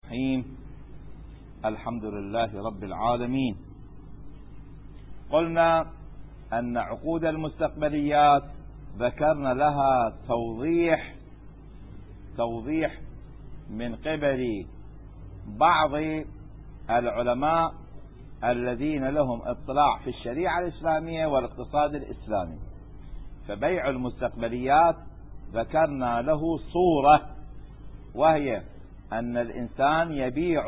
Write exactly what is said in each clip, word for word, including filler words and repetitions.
الرحيم. الحمد لله رب العالمين. قلنا أن عقود المستقبليات ذكرنا لها توضيح توضيح من قبل بعض العلماء الذين لهم اطلاع في الشريعة الإسلامية والاقتصاد الإسلامي. فبيع المستقبليات ذكرنا له صورة، وهي أن الإنسان يبيع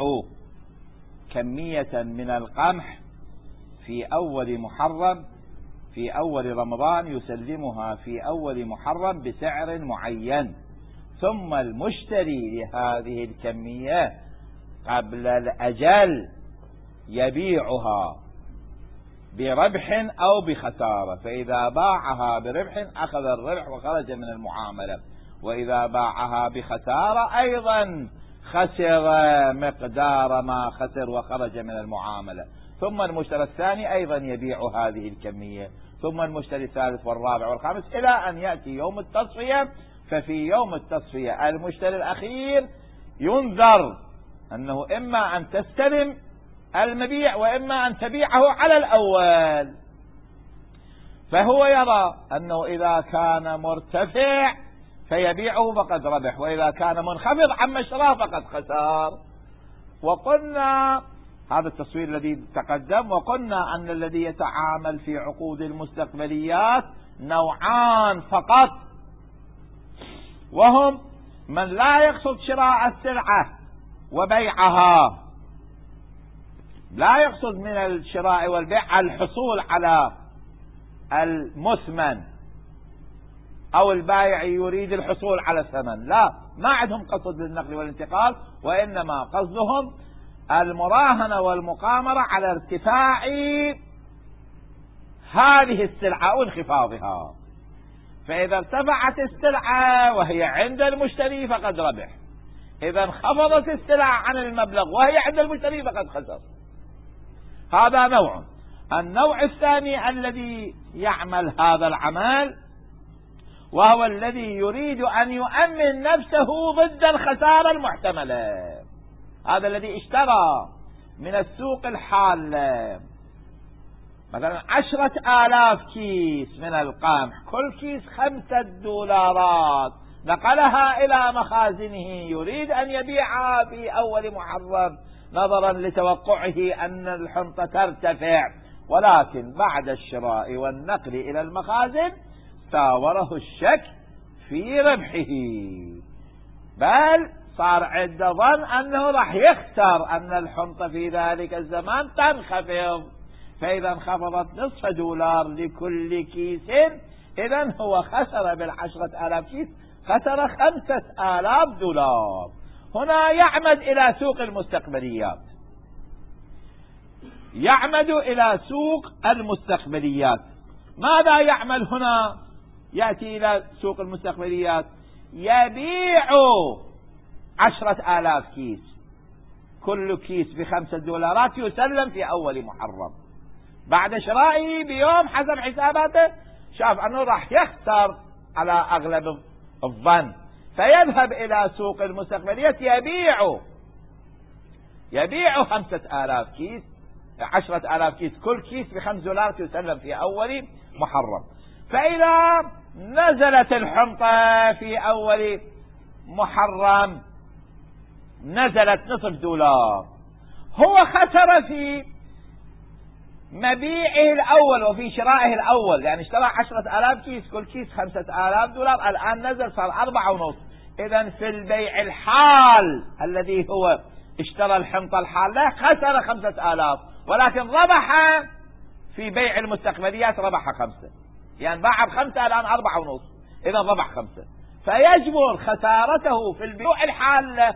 كمية من القمح في أول محرم في أول رمضان، يسلمها في أول محرم بسعر معين، ثم المشتري لهذه الكمية قبل الأجل يبيعها بربح أو بخسارة، فإذا باعها بربح أخذ الربح وخرج من المعاملة، وإذا باعها بخسارة أيضا خسر مقدار ما خسر وخرج من المعاملة. ثم المشتري الثاني أيضا يبيع هذه الكمية، ثم المشتري الثالث والرابع والخامس إلى أن يأتي يوم التصفية. ففي يوم التصفية المشتري الأخير ينذر أنه إما أن تستلم المبيع وإما أن تبيعه على الأول، فهو يرى أنه إذا كان مرتفع فيبيعه فقد ربح، وإذا كان منخفض عما اشتراه فقد خسر. وقلنا هذا التصوير الذي تقدم، وقلنا أن الذي يتعامل في عقود المستقبليات نوعان فقط، وهم من لا يقصد شراء السلعة وبيعها، لا يقصد من الشراء والبيع الحصول على المثمن، أو البائع يريد الحصول على الثمن، لا، ما عندهم قصد للنقل والانتقال، وإنما قصدهم المراهنة والمقامرة على ارتفاع هذه السلعة أو انخفاضها. فإذا ارتفعت السلعة وهي عند المشتري فقد ربح، إذا انخفضت السلعة عن المبلغ وهي عند المشتري فقد خسر. هذا نوع. النوع الثاني الذي يعمل هذا العمل، وهو الذي يريد أن يؤمن نفسه ضد الخسارة المحتملة. هذا الذي اشترى من السوق الحالة مثلا عشرة آلاف كيس من القمح، كل كيس خمسة دولارات، نقلها إلى مخازنه، يريد أن يبيعها في أول محرم نظرا لتوقعه أن الحنطة ترتفع، ولكن بعد الشراء والنقل إلى المخازن ساوره الشك في ربحه، بل صار عنده ظن أنه راح يخسر، أن الحنطة في ذلك الزمان تنخفض، فإذا انخفضت نصف دولار لكل كيس، إذن هو خسر بالعشرة آلاف كيس خسر خمسة آلاف دولار. هنا يعمد إلى سوق المستقبليات، يعمد إلى سوق المستقبليات. ماذا يعمل هنا؟ يأتي إلى سوق المستقبليات يبيع عشرة آلاف كيس، كل كيس بخمسة دولارات، يسلم في أول محرم. بعد شرائه بيوم حسب حساباته شاف أنه راح يخسر على أغلب الظن، فيذهب إلى سوق المستقبليات يبيع يبيع خمسة آلاف كيس، عشرة آلاف كيس، كل كيس بخمس دولار يسلم في أول محرم. فإذا نزلت الحنطة في أول محرم نزلت نصف دولار، هو خسر في مبيعه الأول وفي شرائه الأول، يعني اشترى عشرة آلاف كيس، كل كيس خمسة آلاف دولار، الآن نزل صار أربعة ونصف. إذن في البيع الحال الذي هو اشترى الحنطة الحالة خسر خمسة آلاف، ولكن ربح في بيع المستقبليات ربح خمسة، يعني باع بخمسة الآن أربعة ونصف، إذا ربح خمسة، فيجبر خسارته في البيع الحالة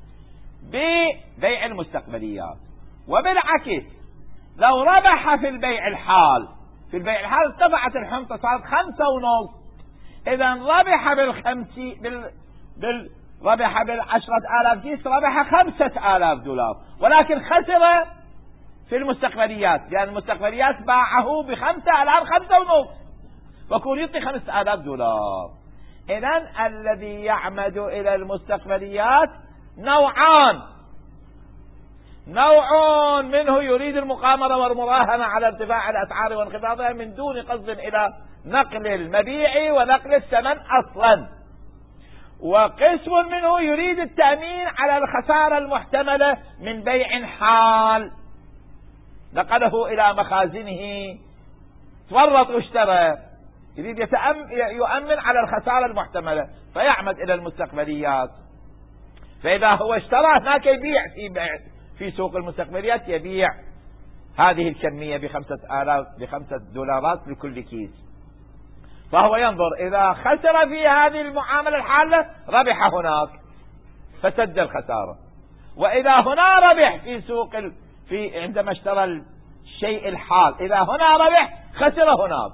ببيع المستقبليات. وبالعكس لو ربح في البيع الحال، في البيع الحال ارتفعت الحنطة صارت خمسة ونصف، إذا ربح بالخمسي بال... بال... ربح بالعشرة آلاف كيس ربح خمسة آلاف دولار، ولكن خسر في المستقبليات، لأن المستقبليات باعه بخمسة الآن خمسة ونصف، وكون يعطي خمسة آلاف دولار. إذن الذي يعمد إلى المستقبليات نوعان، نوع منه يريد المقامرة والمراهنة على ارتفاع الأسعار وانخفاضها من دون قصد إلى نقل المبيع ونقل الثمن أصلا، وقسم منه يريد التأمين على الخسارة المحتملة من بيع حال نقله إلى مخازنه، تورط واشترى، يريد يؤمن على الخسارة المحتملة فيعمد إلى المستقبليات. فإذا هو اشترى هناك يبيع في بيع في سوق المستقبليات، يبيع هذه الكمية بخمسة آلاف بخمسة دولارات لكل كيس، فهو ينظر إذا خسر في هذه المعاملة الحالة ربح هناك فسد الخسارة، وإذا هنا ربح في سوق ال... في عندما اشترى الشيء الحال، إذا هنا ربح خسر هناك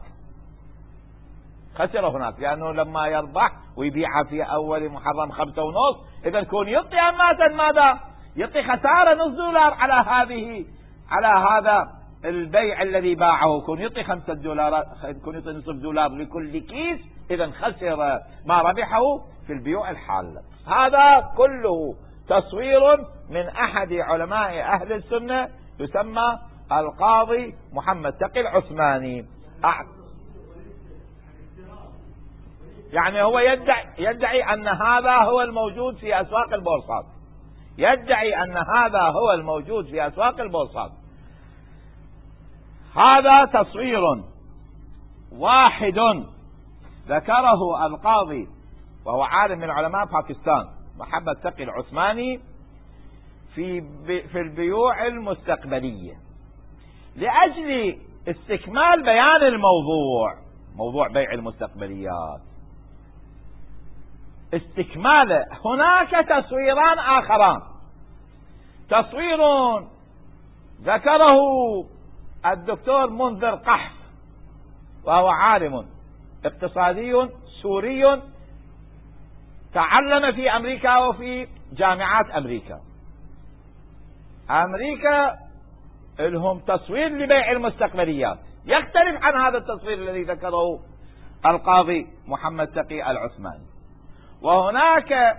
خسر هناك لأنه لما يربح ويبيعها في أول محرم خمسة ونص، إذا يكون يعطي أماتا ماذا؟ يعطي خسارة نص دولار على هذه على هذا البيع الذي باعه، يكون يعطي خمسة دولارات، يكون يعطي نصف دولار لكل كيس، إذا خسر ما ربحه في البيوع الحالة. هذا كله تصوير من أحد علماء أهل السنة يسمى القاضي محمد تقي العثماني. يعني هو يدعي, يدعي أن هذا هو الموجود في أسواق البورصات، يدعي أن هذا هو الموجود في أسواق البورصات. هذا تصوير واحد ذكره القاضي وهو عالم من علماء باكستان محمد تقي العثماني في في البيوع المستقبلية، لأجل استكمال بيان الموضوع، موضوع بيع المستقبليات استكماله. هناك تصويران آخران، تصوير ذكره الدكتور منذر قحف وهو عالم اقتصادي سوري تعلم في أمريكا وفي جامعات أمريكا. أمريكا لهم تصوير لبيع المستقبليات يختلف عن هذا التصوير الذي ذكره القاضي محمد تقي العثماني. وهناك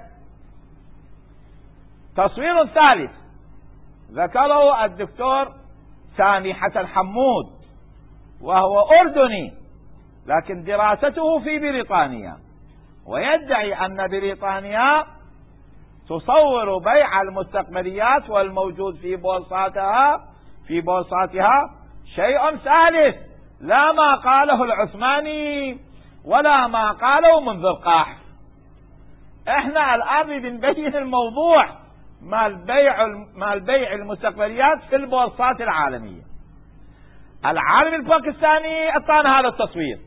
تصوير ثالث ذكره الدكتور سامي حسن حمود وهو أردني لكن دراسته في بريطانيا، ويدعي أن بريطانيا تصور بيع المستقبليات والموجود في بورصاتها في بورصاتها شيء ثالث، لا ما قاله العثماني ولا ما قاله منذر قحف. احنا الآن بنبين الموضوع مال بيع مال بيع المستقبليات في البورصات العالمية. العالم الباكستاني اعطانا هذا التصوير،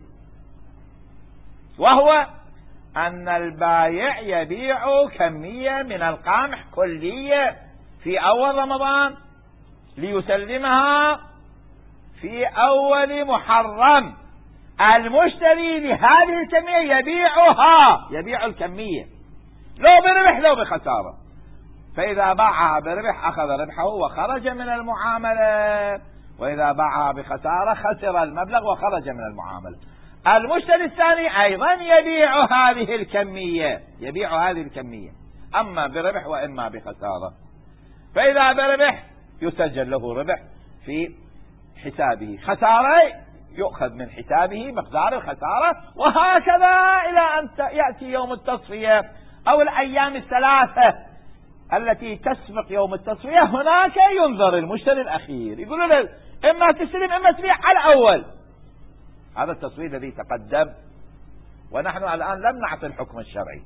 وهو أن البايع يبيع كمية من القمح كلية في أول رمضان ليسلمها في أول محرم. المشتري لهذه الكمية يبيعها يبيع الكمية لو بربح لو بخسارة، فإذا باعها بربح أخذ ربحه وخرج من المعاملة، وإذا باعها بخسارة خسر المبلغ وخرج من المعاملة. المشتري الثاني أيضا يبيع هذه الكمية يبيع هذه الكمية أما بربح وإما بخسارة، فإذا بربح يسجل له ربح في حسابه، خسارة يؤخذ من حسابه مقدار الخسارة، وهكذا إلى أن يأتي يوم التصفية أو الأيام الثلاثة التي تسبق يوم التصفية. هناك ينظر المشتري الأخير يقول له إما تسلم إما تبيع على الأول. هذا التصوير الذي تقدم، ونحن الآن لم نعطي الحكم الشرعي.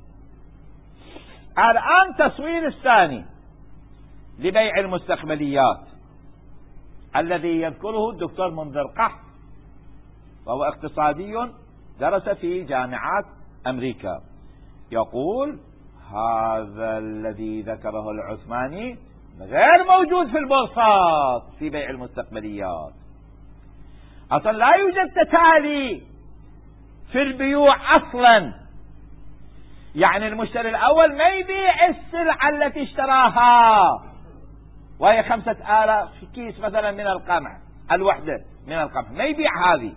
الآن تصوير الثاني لبيع المستقبليات الذي يذكره الدكتور منذر قحف وهو اقتصادي درس في جامعات أمريكا، يقول هذا الذي ذكره العثماني غير موجود في البورصات في بيع المستقبليات. أصلا لا يوجد تتالي في البيوع أصلا، يعني المشتري الأول ما يبيع السلعة التي اشتراها وهي خمسة آلاف كيس مثلا من القمح، الوحدة من القمح ما يبيع هذه،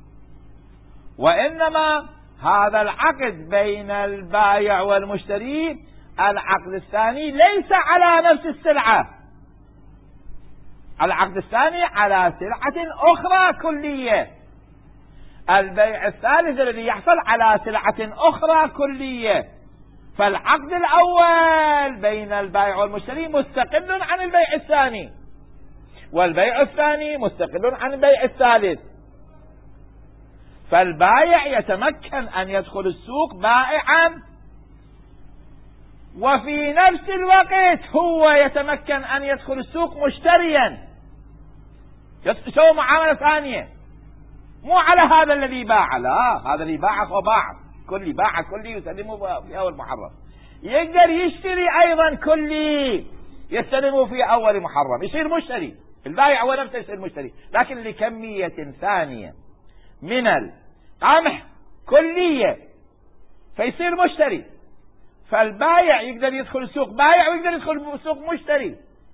وإنما هذا العقد بين البائع والمشتري العقد الثاني ليس على نفس السلعة، العقد الثاني على سلعة أخرى كلية. البيع الثالث الذي يحصل على سلعة أخرى كلية. فالعقد الأول بين البائع والمشتري مستقل عن البيع الثاني، والبيع الثاني مستقل عن البيع الثالث. فالبائع يتمكن أن يدخل السوق بائعا، وفي نفس الوقت هو يتمكن أن يدخل السوق مشتريا، يسوي معاملة ثانية، مو على هذا الذي باع، لا، هذا اللي باع هو باع كلي، باع كلي يسلمه في أول محرم. يقدر يشتري أيضا كلي يستلمه في أول محرم، يصير مشتري. البائع هو نفسه يصير مشتري، لكن لكمية ثانية من القمح كلية فيصير مشتري. فالبائع يقدر يدخل السوق بائع، ويقدر يدخل السوق مشتري.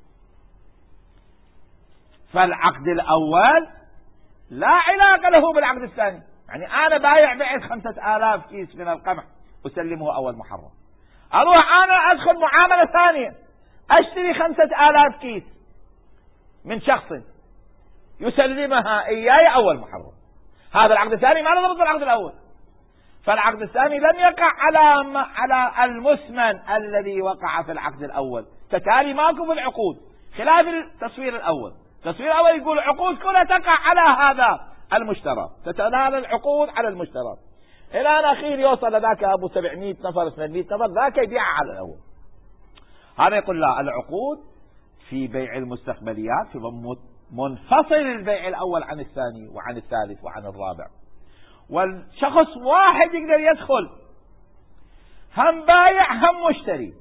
فالعقد الأول لا علاقة له بالعقد الثاني. يعني أنا بايع بعت خمسة آلاف كيس من القمح أسلمه أول محرم، أروح أنا أدخل معاملة ثانية أشتري خمسة آلاف كيس من شخص يسلمها إياي أول محرم. هذا العقد الثاني ما له ضبط العقد الأول. فالعقد الثاني لم يقع على على المثمن الذي وقع في العقد الأول، تتالي ماكو في العقود، خلاف التصوير الأول. التصوير الأول يقول العقود كلها تقع على هذا المشترى، تتناول العقود على المشترى، إلى أن أخير يوصل ذاك أبو سبعمائة نفر ثمانمائة نفر ذاك يبيع على الأول. هذا يقول لا، العقود في بيع المستقبليات في منفصل البيع الأول عن الثاني وعن الثالث وعن الرابع. والشخص واحد يقدر يدخل هم بايع هم مشتري،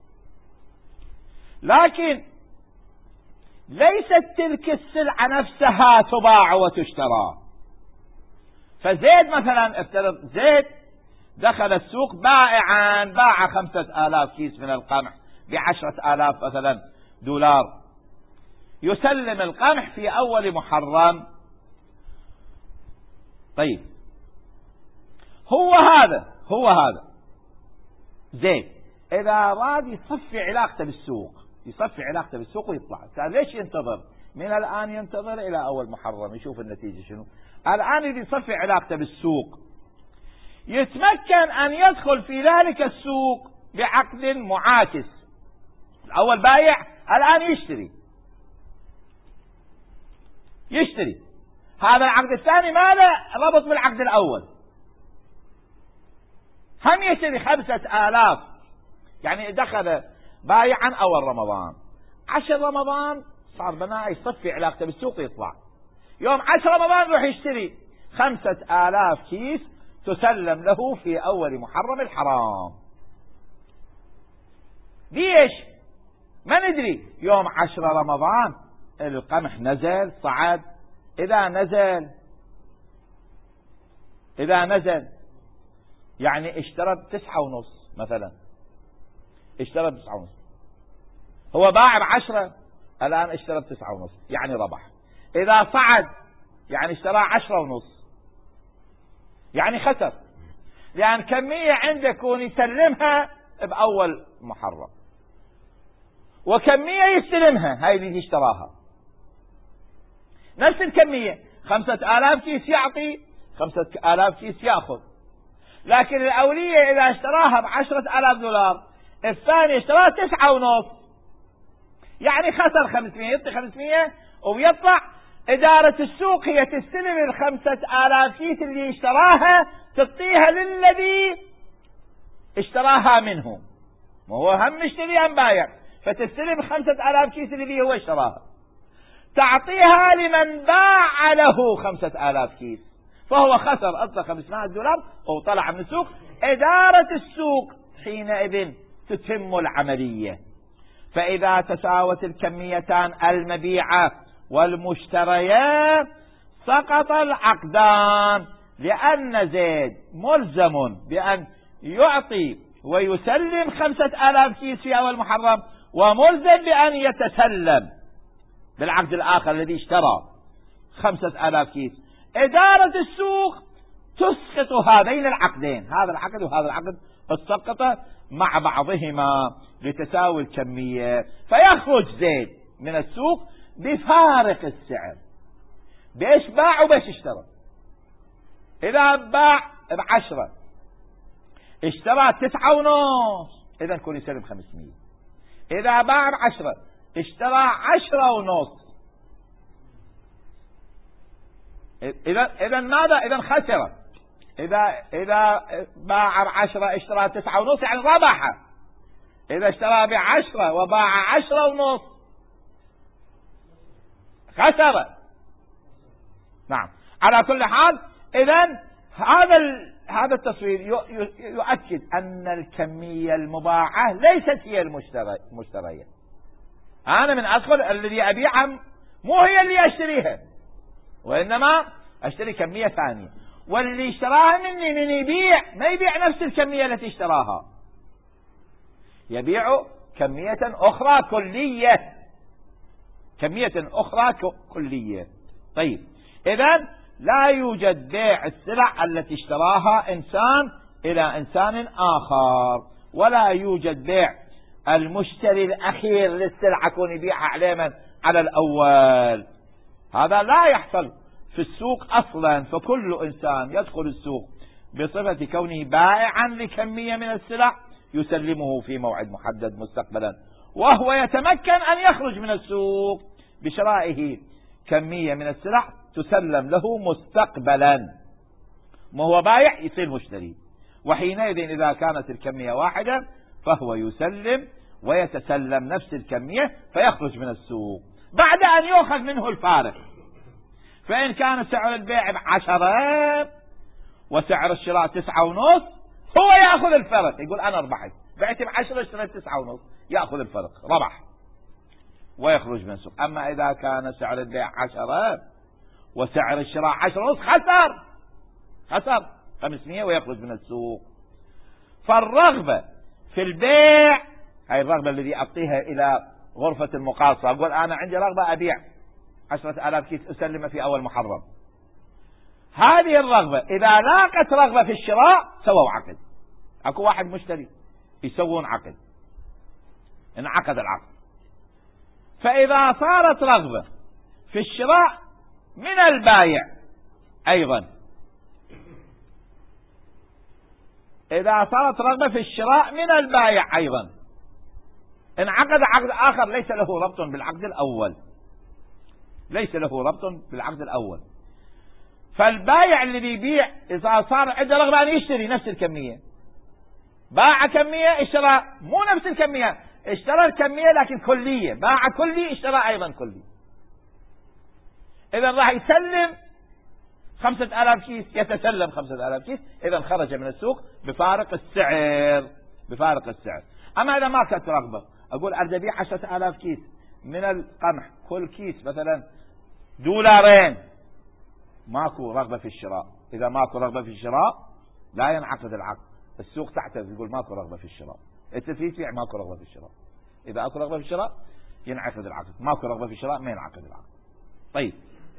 لكن ليست تلك السلعة نفسها تباع وتشترى. فزيد مثلا، افترض زيد دخل السوق بائعا، باع خمسة آلاف كيس من القمح بعشرة آلاف مثلا دولار، يسلم القمح في أول محرم. طيب هو هذا هو هذا زيد إذا أراد يصفي علاقته بالسوق، يصفي علاقته بالسوق ويطلع. ليش ينتظر من الآن؟ ينتظر إلى أول محرم يشوف النتيجة شنو. الآن يريد يصفي علاقته بالسوق، يتمكن أن يدخل في ذلك السوق بعقد معاكس. الأول بايع، الآن يشتري يشتري هذا العقد الثاني ما له ربط بالعقد الأول، هم يشتري خمسة آلاف. يعني دخل بايعا أول رمضان، عشر رمضان صار بناء يصفي علاقته بالسوق يطلع، يوم عشر رمضان يروح يشتري خمسة آلاف كيس تسلم له في أول محرم الحرام. ليش؟ ما ندري. يوم عشر رمضان القمح نزل صعد، إذا نزل إذا نزل يعني اشترى تسعة ونص مثلا، اشترى تسعة ونص، هو باع بعشرة، الآن اشترى تسعة ونص يعني ربح. إذا صعد يعني اشترى عشرة ونص يعني خسر، لأن كمية عندك يسلمها بأول محرم، وكمية يستلمها هاي اللي اشتراها نفس الكمية، خمسة آلاف كيس يعطي، خمسة آلاف كيس يأخذ. لكن الأولية إذا اشتراها بعشرة آلاف دولار، الثاني اشتراها تسعة ونص يعني خسر خمسمائة، يعطي خمسمائة ويطلع. إدارة السوق هي تستلم الخمسة آلاف كيس اللي اشتراها، تعطيها للذي اشتراها منه، وهو هم مشتري هم بايع، فتستلم خمسة آلاف كيس اللي هو اشتراها، تعطيها لمن باع له خمسة آلاف كيس، فهو خسر أصلا خمسمائة دولار وطلع من السوق. إدارة السوق حينئذ تتم العملية. فإذا تساوت الكميتان المبيعة والمشتريات سقط العقدان، لأن زيد ملزم بأن يعطي ويسلم خمسة آلاف كيس في أول محرم، وملزم بأن يتسلم بالعقد الآخر الذي اشترى خمسة آلاف كيس. إدارة السوق تسقط هذين العقدين، هذا العقد وهذا العقد تسقط مع بعضهما لتساوي الكمية، فيخرج زيد من السوق بفارق السعر. بإيش باع وبإيش اشترى. إذا باع بعشرة اشترى تسعة ونص إذا يكون يسلم خمسمية. إذا باع بعشرة اشترى عشرة ونص إذا إذا ماذا؟ إذا خسر. إذا إذا باع بعشرة اشترى تسعة ونص يعني ربح. إذا اشترى بعشرة وباع عشرة ونص خسر. نعم. على كل حال إذا هذا هذا التصوير يؤكد أن الكمية المباعة ليست هي المشترية. أنا من أدخل الذي أبيعها مو هي اللي أشتريها، وإنما أشتري كمية ثانية، واللي اشتراها مني من يبيع ما يبيع نفس الكمية التي اشتراها، يبيع كمية أخرى كلية، كمية أخرى كلية. طيب إذن لا يوجد بيع السلع التي اشتراها إنسان إلى إنسان آخر، ولا يوجد بيع المشتري الأخير للسلعة كون يبيعها على من على الأول. هذا لا يحصل في السوق أصلا. فكل إنسان يدخل السوق بصفة كونه بائعا لكمية من السلع يسلمه في موعد محدد مستقبلا، وهو يتمكن أن يخرج من السوق بشرائه كمية من السلع تسلم له مستقبلا. ما هو بايع يصير مشتري، وحينئذ إذا كانت الكمية واحدة فهو يسلم ويتسلم نفس الكمية فيخرج من السوق بعد أن يؤخذ منه الفارق. فإن كان سعر البيع بعشرة وسعر الشراء تسعة ونص هو يأخذ الفرق، يقول أنا ربحت، بعت بعشرة اشتريت تسعة ونص، يأخذ الفرق ربح ويخرج من السوق. أما إذا كان سعر البيع عشرة وسعر الشراء عشرة ونص خسر خسر خمسمية ويخرج من السوق. فالرغبة في البيع هاي الرغبة الذي أعطيها إلى غرفة المقاصة، أقول أنا عندي رغبة أبيع عشرة آلاف كيس أسلمه في أول محرم. هذه الرغبة إذا لاقت رغبة في الشراء سووا عقد، أكو واحد مشتري يسوون عقد، انعقد العقد. فإذا صارت رغبة في الشراء من البايع أيضا، إذا صارت رغبة في الشراء من البايع أيضا انعقد عقد آخر ليس له ربط بالعقد الأول، ليس له ربط بالعقد الأول. فالبايع اللي بيبيع إذا صار عنده رغبة أن يشتري نفس الكمية، باع كمية اشترى مو نفس الكمية، اشترى الكمية لكن كلية، باع كلي اشترى أيضا كلي، إذا راح يسلم خمسة آلاف كيس يتسلم خمسة آلاف كيس، إذا خرج من السوق بفارق السعر بفارق السعر. أما إذا ما كانت رغبة، أقول أريد أبيع عشرة آلاف كيس من القمح، كل كيس مثلا دولارين، ماكو رغبة في الشراء. إذا ماكو رغبة في الشراء لا ينعقد العقد، السوق تعترض يقول ماكو رغبة في الشراء، أنت في بيع ماكو رغبة في الشراء. إذا أكو رغبة في الشراء ينعقد العقد، ماكو رغبة في الشراء ما ينعقد العقد. طيب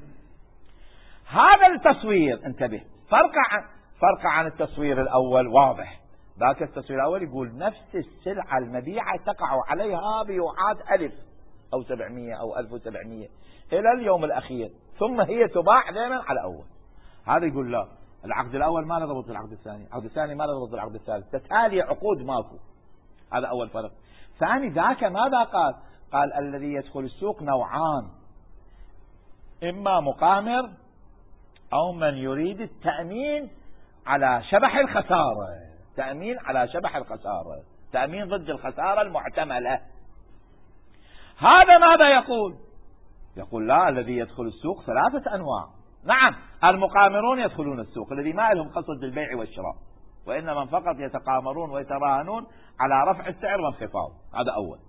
هذا التصوير انتبه فرق عن فرق عن التصوير الأول واضح. ذاك التصوير الأول يقول نفس السلعة المبيعة تقع عليها بيوعات ألف أو سبعمية أو ألف وسبعمية إلى اليوم الأخير، ثم هي تباع دائما على أول. هذا يقول لا، العقد الأول ما نضبط العقد الثاني، العقد الثاني ما نضبط العقد الثالث، تتالي عقود ماكو. هذا أول فرق. ثاني ذاك ماذا قال؟ قال الذي يدخل السوق نوعان، إما مقامر أو من يريد التأمين على شبح الخسارة، تأمين على شبح الخسارة، تأمين ضد الخسارة المحتملة. هذا ماذا يقول؟ يقول لا، الذي يدخل السوق ثلاثة أنواع. نعم المقامرون يدخلون السوق الذي ما لهم قصد بالبيع والشراء، وإنما فقط يتقامرون ويتراهنون على رفع السعر وانخفاض، هذا أول.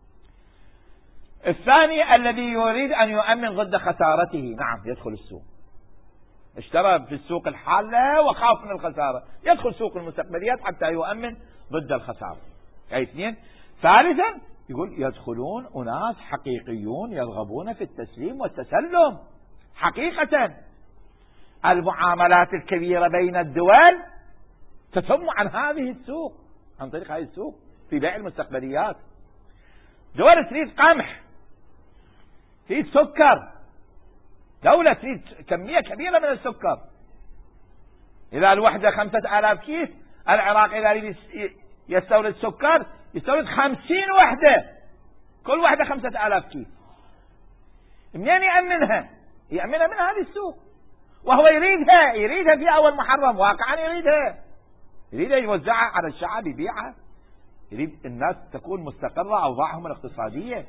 الثاني الذي يريد أن يؤمن ضد خسارته، نعم يدخل السوق، اشترى في السوق الحالة وخاف من الخسارة، يدخل سوق المستقبليات حتى يؤمن ضد الخسارة. أي اثنين. ثالثا يقول يدخلون أناس حقيقيون يرغبون في التسليم والتسلم حقيقة. المعاملات الكبيرة بين الدول تتم عن هذه السوق، عن طريق هذه السوق في بيع المستقبليات. دول تريد قمح، تريد سكر، دولة تريد كمية كبيرة من السكر. إذا الوحدة خمسة آلاف كيس، العراق إذا يريد يستورد سكر يستورد خمسين وحدة، كل وحدة خمسة آلاف كيس. منين يأمنها؟ يأمنها من هذه السوق، وهو يريدها يريدها في أول محرم، واقعا يريدها يريدها يوزعها على الشعب، يبيعها، يريد الناس تكون مستقرة أوضاعهم الاقتصادية.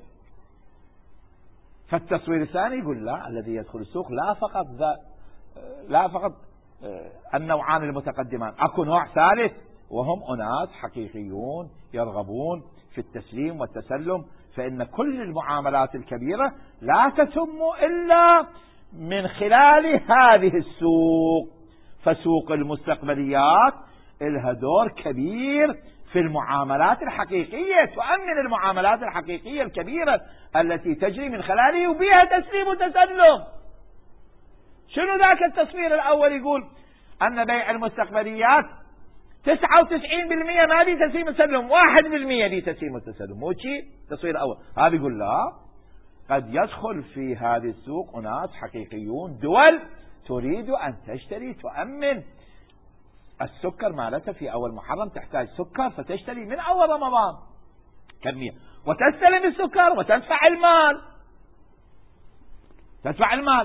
فالتصوير الثاني يقول لا، الذي يدخل السوق لا فقط ذا لا فقط النوعان المتقدمان، اكو نوع ثالث وهم اناس حقيقيون يرغبون في التسليم والتسلم، فإن كل المعاملات الكبيرة لا تتم إلا من خلال هذه السوق. فسوق المستقبليات لها دور كبير في المعاملات الحقيقية، تؤمن المعاملات الحقيقية الكبيرة التي تجري من خلاله وبها تسليم وتسلم. شنو ذاك التصوير الأول؟ يقول أن بيع المستقبليات تسعة وتسعين بالمئة ما بي تسليم وتسلم، واحد بالمئة بي تسليم وتسلم، مو شيء التصوير الأول. هذا يقول لا، قد يدخل في هذه السوق أناس حقيقيون، دول تريد أن تشتري تؤمن السكر مالتها في أول محرم، تحتاج سكر فتشتري من أول رمضان كمية وتستلم السكر وتدفع المال تدفع المال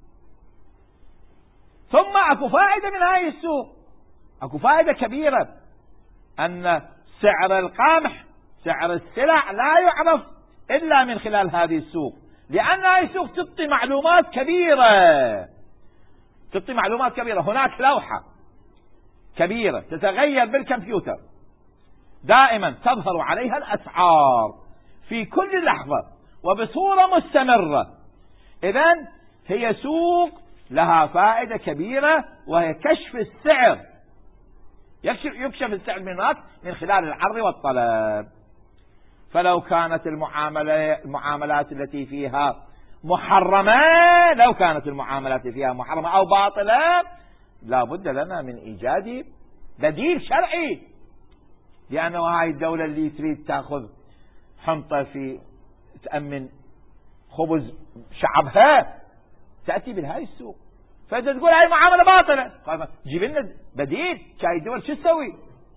ثم أكو فائدة من هاي السوق، أكو فائدة كبيرة، أن سعر القمح سعر السلع لا يعرف إلا من خلال هذه السوق، لأن هذه السوق تعطي معلومات كبيرة تعطي معلومات كبيرة. هناك لوحة كبيرة تتغير بالكمبيوتر دائما، تظهر عليها الأسعار في كل لحظة وبصورة مستمرة. إذن هي سوق لها فائدة كبيرة، وهي كشف السعر، يكشف, يكشف السعر من هناك من خلال العرض والطلب. فلو كانت المعاملات التي فيها محرمة لو كانت المعاملات فيها محرمة أو باطلة لا بد لنا من إيجاد بديل شرعي، لأنه هاي الدولة اللي تريد تأخذ حنطة في تأمن خبز شعبها تأتي بهاي السوق، فإذا تقول هاي معاملة باطلة جيب لنا بديل. هاي الدول شو تسوي؟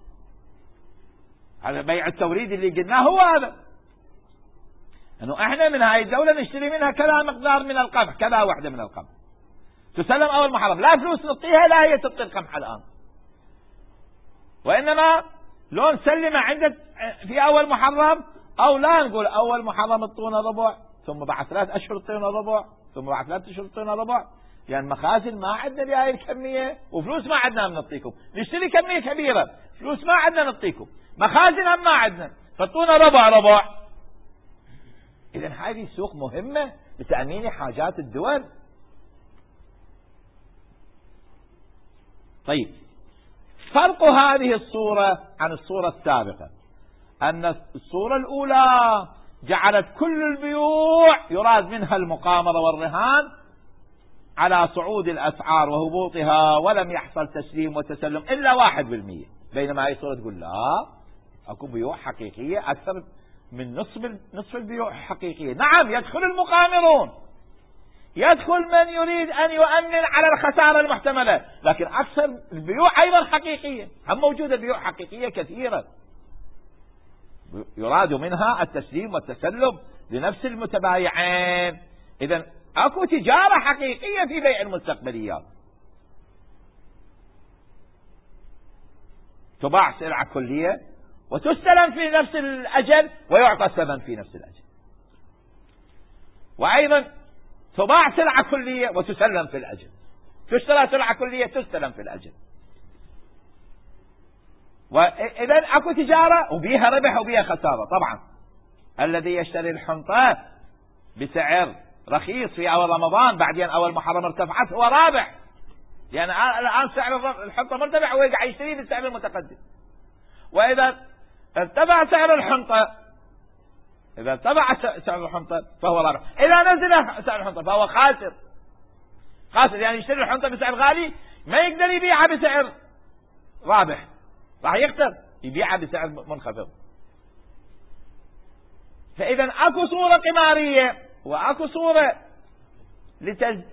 هذا بيع التوريد اللي قلناه هو هذا، انه احنا من هاي الدولة نشتري منها كذا مقدار من القمح، كذا وحدة من القمح تسلم اول محرم، لا فلوس نعطيها لا هي تعطي القمح الان، وانما لو نسلمه عندك في اول محرم، او لا نقول اول محرم اعطونا ربع، ثم بعد ثلاث اشهر اعطونا ربع، ثم بعد ثلاث اشهر اعطونا ربع، لان يعني مخازن ما عندنا بهاي الكمية، وفلوس ما عندنا نعطيكم، نشتري كمية كبيرة فلوس ما عندنا نعطيكم، مخازن هم ما عندنا فاعطونا ربع ربع. اذا هذه السوق مهمة لتأمين حاجات الدول. طيب، فرق هذه الصورة عن الصورة السابقة أن الصورة الأولى جعلت كل البيوع يراد منها المقامرة والرهان على صعود الأسعار وهبوطها، ولم يحصل تسليم وتسلم إلا واحد بالمية، بينما هذه الصورة تقول لا، أكو بيوع حقيقية أكثر من نصف نصف البيوع حقيقية. نعم يدخل المقامرون، يدخل من يريد أن يؤمن على الخسارة المحتملة، لكن أكثر البيوع أيضا حقيقية، هم موجودة بيوع حقيقية كثيرة يراد منها التسليم والتسلم لنفس المتبايعين. إذن أكو تجارة حقيقية في بيع المستقبليات، تباع سلعة كلية وتستلم في نفس الأجل ويعطى الثمن في نفس الأجل، وأيضا تباع سلعة كلية وتسلم في الأجل، تشترى سلعة كلية تستلم في الأجل. وإذا أكو تجارة وبيها ربح وبيها خسارة. طبعا الذي يشتري الحنطة بسعر رخيص في أول رمضان بعدين أول محرم ارتفعت هو رابح، لأن يعني الآن سعر الحنطة مرتفع وهو قاعد يشتري بالسعر المتقدم. وإذا ارتفع سعر الحنطة إذا ارتفع سعر الحنطة فهو رابح، إذا نزل سعر الحنطة فهو خاسر خاسر يعني يشتري الحنطة بسعر غالي ما يقدر يبيعها بسعر رابح، راح يخسر يبيعها بسعر منخفض. فإذا أكو صورة قمارية وأكو صورة لتز...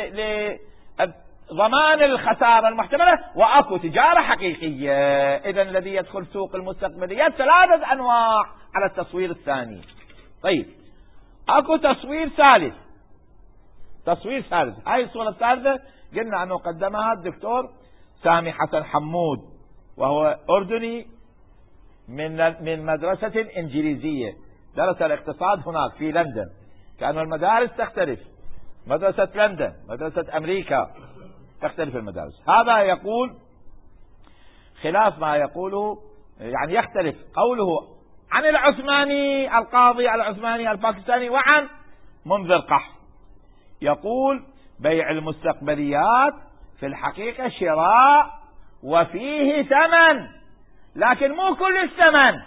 لضمان الخسارة المحتملة، وأكو تجارة حقيقية. إذن الذي يدخل سوق المستقبليات ثلاثة أنواع على التصوير الثاني. طيب أكو تصوير ثالث، تصوير ثالث. هاي الصورة الثالثة قلنا أنه قدمها الدكتور سامي حسن حمود، وهو أردني من من مدرسة إنجليزية، درس الاقتصاد هناك في لندن، كأن المدارس تختلف، مدرسة لندن مدرسة أمريكا تختلف المدارس. هذا يقول خلاف ما يقوله، يعني يختلف قوله عن العثماني القاضي العثماني الباكستاني وعن منذر قحط. يقول بيع المستقبليات في الحقيقة شراء وفيه ثمن، لكن مو كل الثمن،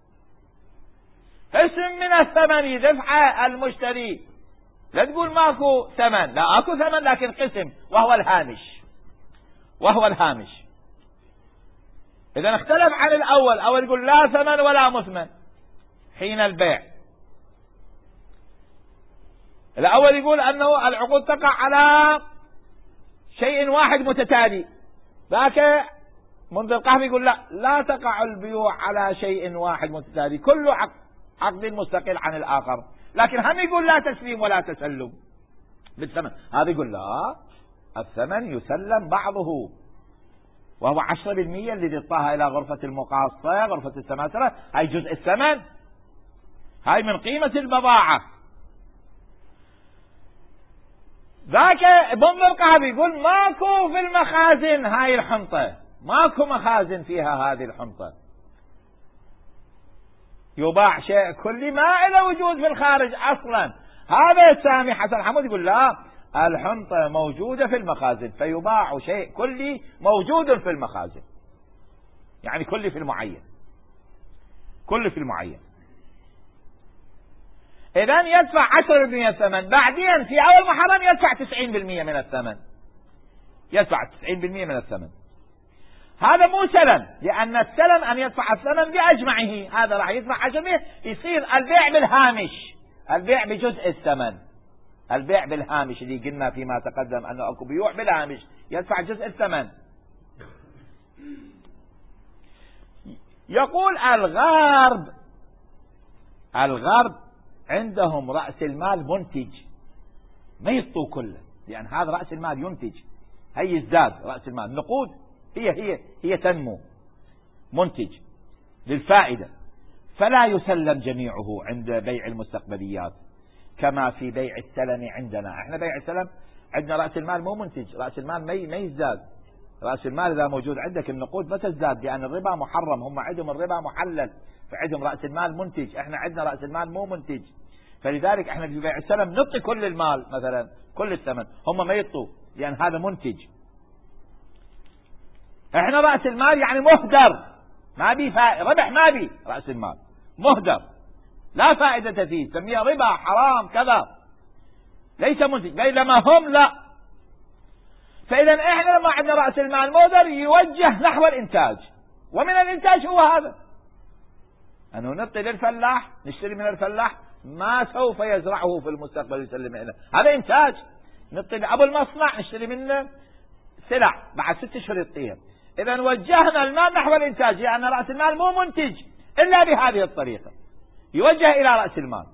قسم من الثمن يدفع المشتري. لا تقول ماكو ثمن، لا اكو ثمن لكن قسم، وهو الهامش، وهو الهامش. اذا اختلف عن الاول، اول يقول لا ثمن ولا مثمن حين البيع، الاول يقول انه العقود تقع على شيء واحد متتالي، ذاك منذر قحط يقول لا لا تقع البيوع على شيء واحد متتالي، كل عقد مستقل عن الاخر، لكن هم يقول لا تسليم ولا تسلم بالثمن. هذا يقول لا، الثمن يسلم بعضه، وهو عشرة بالمئة اللي يعطاها الى غرفة المقاصة غرفة السماسرة، هاي جزء الثمن، هاي من قيمة البضاعة. ذاك منذر قحط يقول ماكو في المخازن هاي الحنطة، ماكو مخازن فيها هذه الحنطة، يباع شيء كلي ما له وجود في الخارج اصلا. هذا سامي حسن حمود يقول لا، الحنطة موجودة في المخازن، فيباع شيء كلي موجود في المخازن، يعني كلي في المعين، كلي في المعين. إذن يدفع عشرة بالمئة الثمن، بعدين في أول محرم يدفع تسعين بالمئة من الثمن، يدفع تسعين بالمئة من الثمن. هذا مو سلم، لأن السلم أن يدفع الثمن بأجمعه، هذا راح يدفع عشرة بالمئة، يصير البيع بالهامش، البيع بجزء الثمن، البيع بالهامش اللي قلنا فيما تقدم أنه أكو بيوع بالهامش يدفع جزء الثمن. يقول الغرب، الغرب عندهم رأس المال منتج، ما يسطوا كله، لأن هذا رأس المال ينتج، هي يزداد رأس المال، النقود هي هي هي تنمو، منتج للفائدة، فلا يسلم جميعه عند بيع المستقبليات كما في بيع السلم عندنا. احنا بيع السلم عندنا رأس المال مو منتج، رأس المال ما ما يزداد، رأس المال إذا موجود عندك النقود ما تزداد، لأن الربا محرم، هم عندهم الربا محلل، فعندهم رأس المال منتج، احنا عندنا رأس المال مو منتج، فلذلك احنا في بيع السلم نعطي كل المال مثلا كل الثمن، هم ما يعطوا لأن هذا منتج. احنا رأس المال يعني مهدر، ما بي فائدة، ربح ما بي، رأس المال مهدر لا فائدة فيه، سميه ربا حرام كذا، ليس منتج، بينما هم لا. فإذا احنا لما عندنا رأس المال مهدر يوجه نحو الإنتاج، ومن الإنتاج هو هذا، أنه نعطي للفلاح، نشتري من الفلاح ما سوف يزرعه في المستقبل يسلم لنا، هذا إنتاج. نعطي لأبو المصنع نشتري منه سلع بعد ست اشهر يعطيها. إذا وجهنا المال نحو الإنتاج، لأن يعني رأس المال مو منتج إلا بهذه الطريقة، يوجه إلى رأس المال.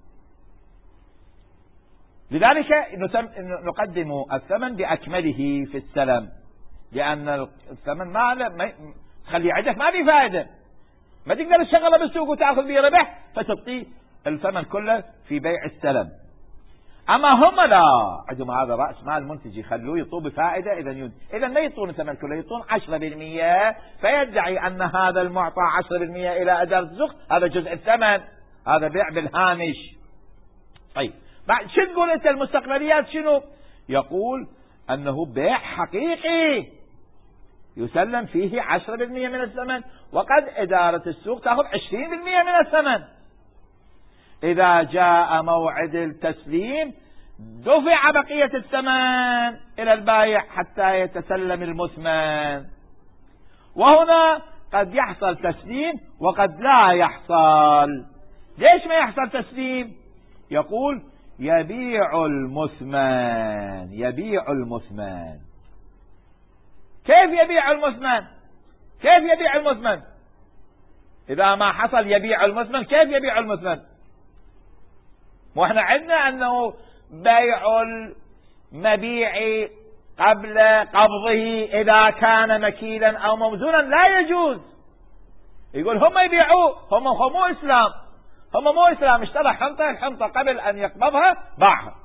لذلك نقدم الثمن بأكمله في السلم، لأن الثمن ما تخلي عندك ما في فائدة، ما تقدر تشغله بالسوق وتأخذ به ربح فتعطي الثمن كله في بيع السلم. أما هم لا، عندهم هذا رأس مال منتج يخلوه يطوه بفائدة، إذا يد... إذا ما يطون الثمن كله، يطون عشرة بالمئة، فيدعي أن هذا المعطى عشرة بالمئة إلى أداة السوق هذا جزء الثمن، هذا بيع بالهامش. طيب بعد شو تقول أنت المستقبليات شنو؟ يقول أنه بيع حقيقي يسلم فيه عشرة بالمئة من الثمن، وقد إدارة السوق تأخذ عشرين بالمئة من الثمن. إذا جاء موعد التسليم دفع بقية الثمن إلى البائع حتى يتسلم المثمن. وهنا قد يحصل تسليم وقد لا يحصل. ليش ما يحصل تسليم؟ يقول يبيع المثمن. يبيع المثمن. كيف يبيع المثمن؟ كيف يبيع المثمن؟ إذا ما حصل يبيع المثمن، كيف يبيع المثمن؟ واحنا عندنا أنه بيع المبيع قبل قبضه إذا كان مكيلا أو موزونا لا يجوز. يقول هم يبيعوه، هم هم مو إسلام، هم مو إسلام. اشترى حنطة، الحنطة قبل أن يقبضها باعها.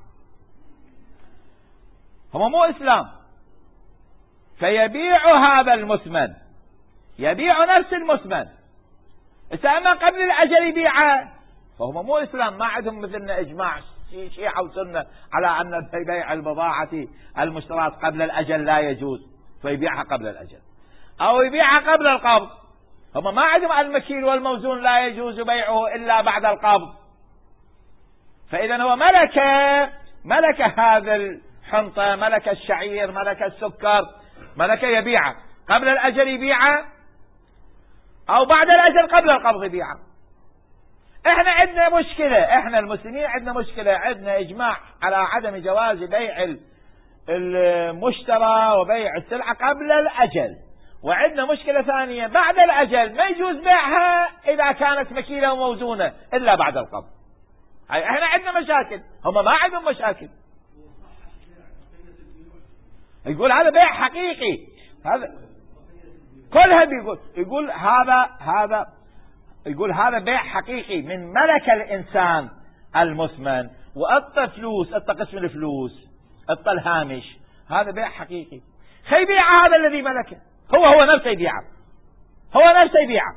هم مو إسلام. فيبيع هذا المثمن، يبيع نفس المثمن. أما قبل الأجل يبيعه، فهم مو إسلام، ما عندهم مثلنا إجماع شيعة وسنة على أن بيع البضاعة المشترات قبل الأجل لا يجوز، فيبيعها قبل الأجل أو يبيعها قبل القبض. هم ما عندهم المكيل والموزون لا يجوز بيعه إلا بعد القبض. فإذا هو ملك ملك هذا الحنطة، ملك الشعير، ملك السكر، ملك يبيعه قبل الأجل يبيعه أو بعد الأجل قبل القبض يبيعه. احنا عندنا مشكلة، احنا المسلمين عندنا مشكلة، عندنا إجماع على عدم جواز بيع المشترى وبيع السلعة قبل الأجل، وعندنا مشكلة ثانية بعد الأجل ما يجوز بيعها إذا كانت مكيلة وموزونة إلا بعد القبض. احنا عندنا مشاكل، هم ما عندهم مشاكل. يقول هذا بيع حقيقي، هذا كلها بيقول يقول هذا هذا يقول هذا بيع حقيقي من ملك الإنسان المثمن، وأعطى فلوس، أعطى قسم الفلوس، أعطى الهامش، هذا بيع حقيقي. خي بيع هذا الذي ملكه، هو هو نفسه يبيعه، هو نفسه يبيعه.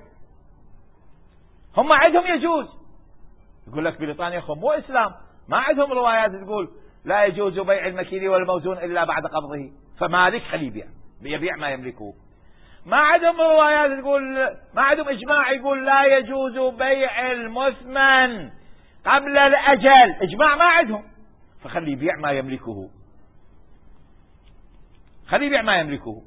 هم عندهم يجوز. يقول لك بريطانيا هم مو إسلام، ما عندهم روايات تقول لا يجوز بيع المكيل والموزون إلا بعد قبضه، فمالك خليه يبيع، يبيع ما يملكه. ما عندهم روايات تقول، ما عندهم إجماع يقول لا يجوز بيع المثمن قبل الأجل، إجماع ما عندهم، فخليه يبيع ما يملكه، خليه يبيع ما يملكه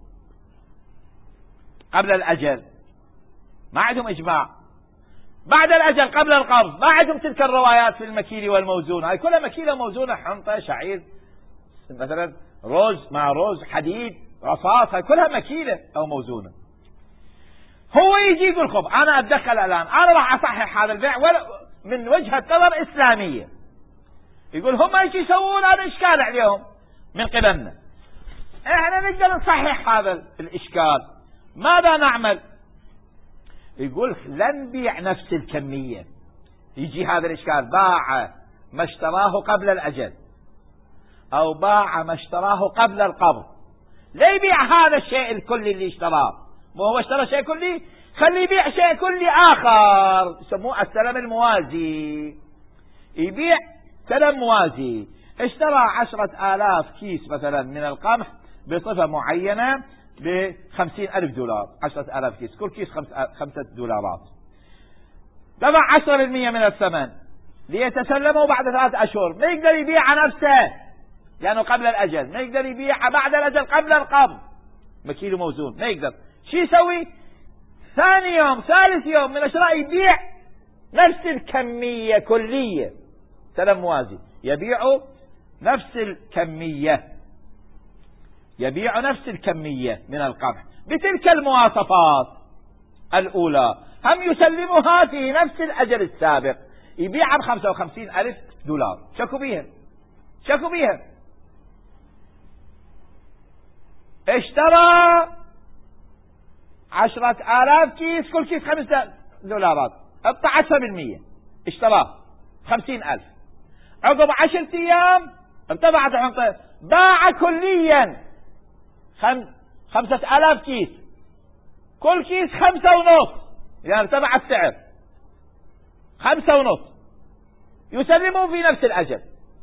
قبل الأجل. ما عندهم إجماع. بعد الأجل قبل القبض ما عندهم تلك الروايات في المكيل والموزون، هاي كلها مكيلة وموزونة، حنطة، شعير، مثلا روز مع روز، حديد، رصاص، هاي كلها مكيلة أو موزونة. هو يجي يقول خب أنا أتدخل الآن، أنا راح أصحح هذا البيع ولا من وجهة نظر إسلامية. يقول هم يجي يسوون هذا إشكال عليهم من قبلنا، إحنا نقدر نصحح هذا الإشكال. ماذا نعمل؟ يقول لن نبيع نفس الكمية. يجي هذا الإشكال، باع ما اشتراه قبل الأجل أو باع ما اشتراه قبل القبض، لا يبيع هذا الشيء الكلي اللي اشتراه، مو هو اشترى شيء كلي، خليه يبيع شيء كلي آخر، يسموه السلم الموازي. يبيع سلم موازي، اشترى عشرة آلاف كيس مثلا من القمح بصفة معينة بخمسين ألف دولار، عشرة آلاف كيس، كل كيس خمس خمسة دولارات، دفع عشرة بالمئة من الثمن ليتسلمه بعد ثلاث أشهر. ما يقدر يبيع نفسه لأنه قبل الأجل، ما يقدر يبيع بعد الأجل قبل القبض مكيل موزون، ما يقدر. شو يسوي؟ ثاني يوم ثالث يوم من الشراء يبيع نفس الكمية كلية، سلم موازي، يبيع نفس الكمية، يبيع نفس الكمية من القمح بتلك المواصفات الأولى، هم يسلمها في نفس الأجل السابق، يبيعها بخمسة وخمسين ألف دولار. شكوا بيها، شكوا بيها. اشترى عشرة آلاف كيس، كل كيس خمسة دولارات، اقطع عشرة بالمية، اشتراه خمسين ألف. عقب عشرة أيام ارتفعت الحنطة، باع كليا خم... خمسة آلاف كيس، كل كيس خمسة ونص، يعني ارتفع السعر خمسة ونص، يسلمه في نفس الأجل.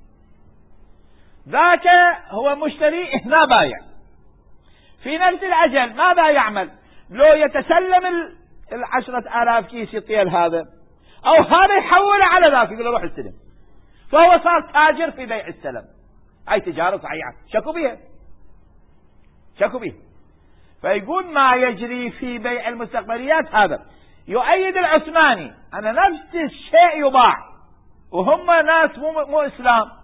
ذاك هو مشتري، هنا بايع في نفس الأجل. ماذا يعمل؟ لو يتسلم العشرة آلاف كيس يطيل هذا، أو هذا يحول على ذاك يقول له روح استلم، فهو صار تاجر في بيع السلم. أي تجارة صحيحة، شكوا بها، شكوا بها. فيقول ما يجري في بيع المستقبليات هذا يؤيد العثماني أن نفس الشيء يباع، وهم ناس مو, مو إسلام،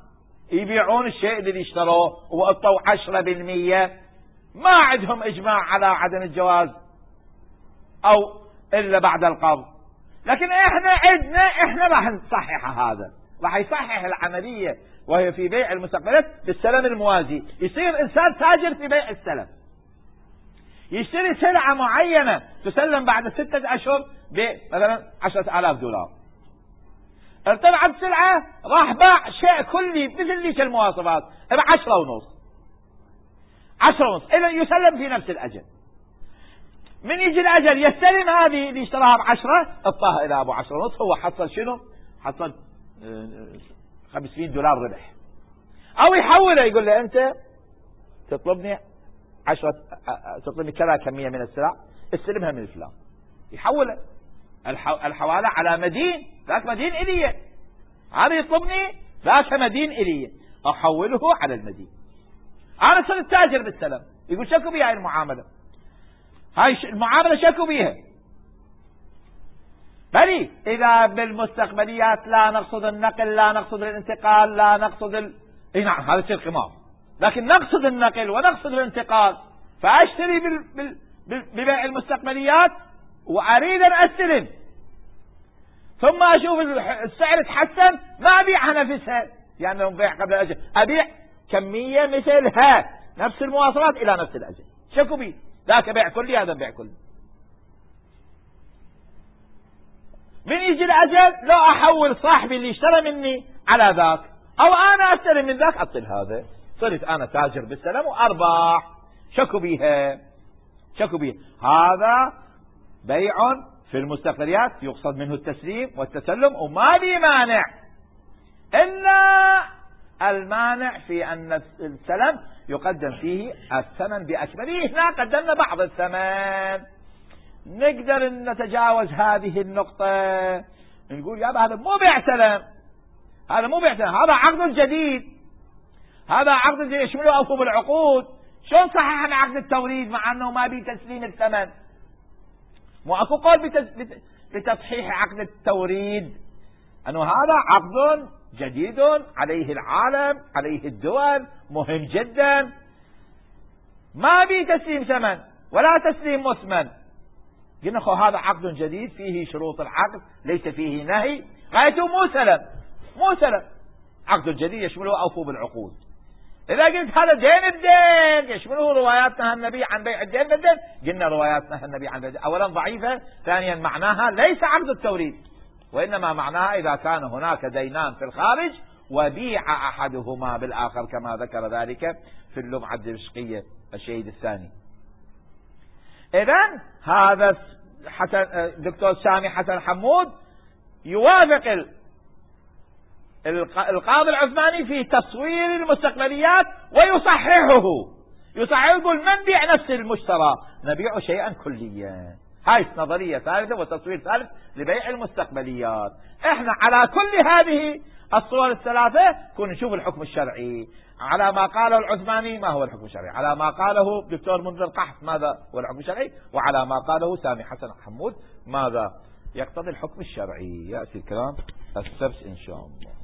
يبيعون الشيء اللي اشتروه وأعطوا عشرة بالمية، ما عندهم إجماع على عدم الجواز أو إلا بعد القبض. لكن إحنا عندنا إحنا راح نصحح هذا، راح يصحح العملية وهي في بيع المستقبلات بالسلم الموازي. يصير إنسان تاجر في بيع السلم، يشتري سلعة معينة تسلم بعد ستة أشهر بمثلا عشرة آلاف دولار، ارتفعت السلعة راح باع شيء كلي مثل ليش المواصفات بعشرة ونص عشرة ونص إذا يسلم في نفس الأجل. من يجي الأجل يستلم هذه اللي اشتراها بعشرة، اطاها إلى أبو عشرة ونص، هو حصل شنو؟ حصل خمسين دولار ربح. أو يحوله يقول له أنت تطلبني عشرة تطلبني كذا كمية من السلع، استلمها من فلان، يحوله الحوالة على مدين، ذاك مدين إلي، هذا يطلبني ذاك مدين إلي، أحوله على المدين. أنا صرت تاجر بالسلم. يقول شكو بيها المعاملة، هاي المعاملة شكو بيها. بلي إذا بالمستقبليات لا نقصد النقل، لا نقصد الانتقال، لا نقصد ال... اي نعم هذا شيء قمار، لكن نقصد النقل ونقصد الانتقال، فأشتري بال... بال... بال... ببيع المستقبليات وأريد أن أستلم، ثم أشوف السعر تحسن ما أبيعها نفسها، يعني لو بيع قبل الأجل أبيع كمية مثلها نفس المواصفات إلى نفس الأجل. شكو بي ذاك بيع كلي، هذا بيع كلي. من يجي الأجل لو أحول صاحبي اللي اشترى مني على ذاك، أو أنا أستلم من ذاك أطل هذا، صرت أنا تاجر بالسلم وأرباح. شكو بيها شكو بيها هذا بيع في المستقبليات يقصد منه التسليم والتسلم، وما لي مانع إلا المانع في أن السلم يقدم فيه الثمن بأكمله. هنا قدمنا بعض الثمن، نقدر أن نتجاوز هذه النقطة، نقول يا هذا مو بيع سلم، هذا مو بيع سلم، هذا عقد جديد، هذا عقد جديد يشمله أوفوا بالعقود. شلون صححنا عقد التوريد مع أنه ما بي تسليم الثمن؟ مو اكو قول بتصحيح عقد التوريد انه هذا عقد جديد عليه العالم، عليه الدول، مهم جدا، ما بي تسليم ثمن ولا تسليم مثمن. قلنا خو هذا عقد جديد فيه شروط العقد، ليس فيه نهي، غايته مو سلم، مو سلم، عقد جديد يشمله اوفوا بالعقود. إذا قلت هذا دين بدين يشمله رواياتنا النبي عن بيع الدين بالدين، قلنا رواياتنا النبي عن بيع الدين أولا ضعيفة، ثانيا معناها ليس عقد التوريد، وإنما معناها إذا كان هناك دينان في الخارج وبيع أحدهما بالآخر كما ذكر ذلك في اللمعة الدمشقية الشهيد الثاني. إذن هذا حسن دكتور سامي حسن حمود يوافق القاضي العثماني في تصوير المستقبليات ويصححه، يصححه يقول ما نبيع نفس المشترى، نبيع شيئا كليا. هاي نظرية ثالثة وتصوير ثالث لبيع المستقبليات. احنا على كل هذه الصور الثلاثة كنا نشوف الحكم الشرعي على ما قاله العثماني، ما هو الحكم الشرعي، على ما قاله دكتور منذر قحط ماذا هو الحكم الشرعي، وعلى ما قاله سامي حسن حمود ماذا يقتضي الحكم الشرعي. يأتي الكلام السبت إن شاء الله.